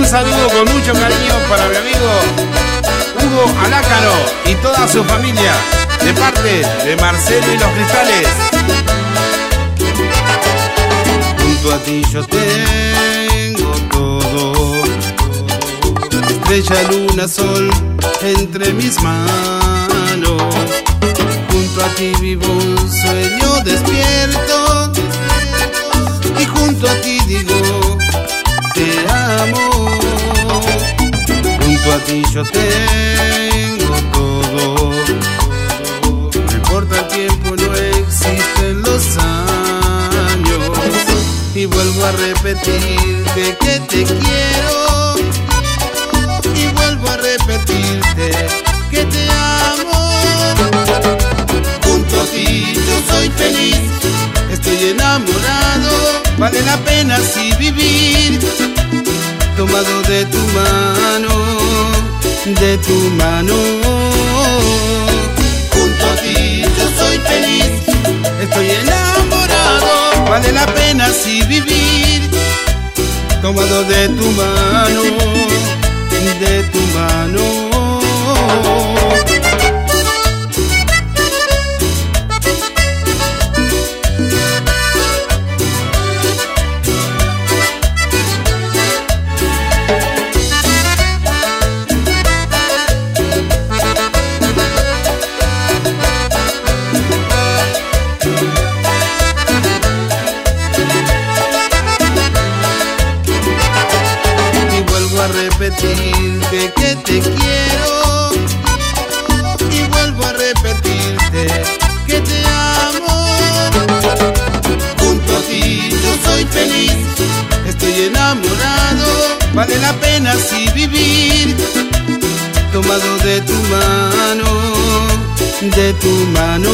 Un saludo con mucho cariño para mi amigo Hugo Alácano y toda su familia, de parte de Marcelo y los Cristales. Junto a ti yo tengo todo, estrella, luna, sol entre mis manos. Junto a ti vivo un sueño despierto y junto a ti digo te amo. Junto a ti yo tengo todo, no importa el tiempo, no existen los años. Y vuelvo a repetirte que te quiero, y vuelvo a repetirte que te amo. Junto a ti yo soy feliz, estoy enamorado, vale la pena así vivir, tomado de tu mano, de tu mano. Junto a ti yo soy feliz, estoy enamorado, vale la pena así vivir, tomado de tu mano, de tu mano. Repetirte que te quiero, y vuelvo a repetirte que te amo. Junto a ti yo soy feliz, estoy enamorado, vale la pena así vivir, tomado de tu mano, de tu mano.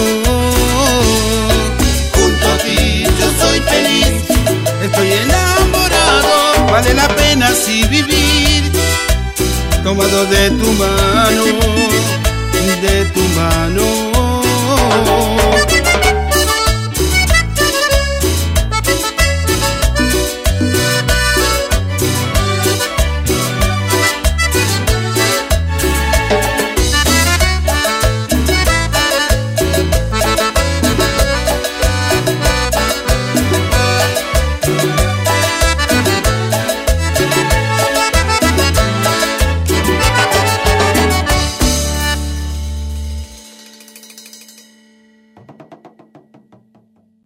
Junto a ti yo soy feliz, estoy enamorado, vale la pena así vivir, tomado de tu mano, de tu mano.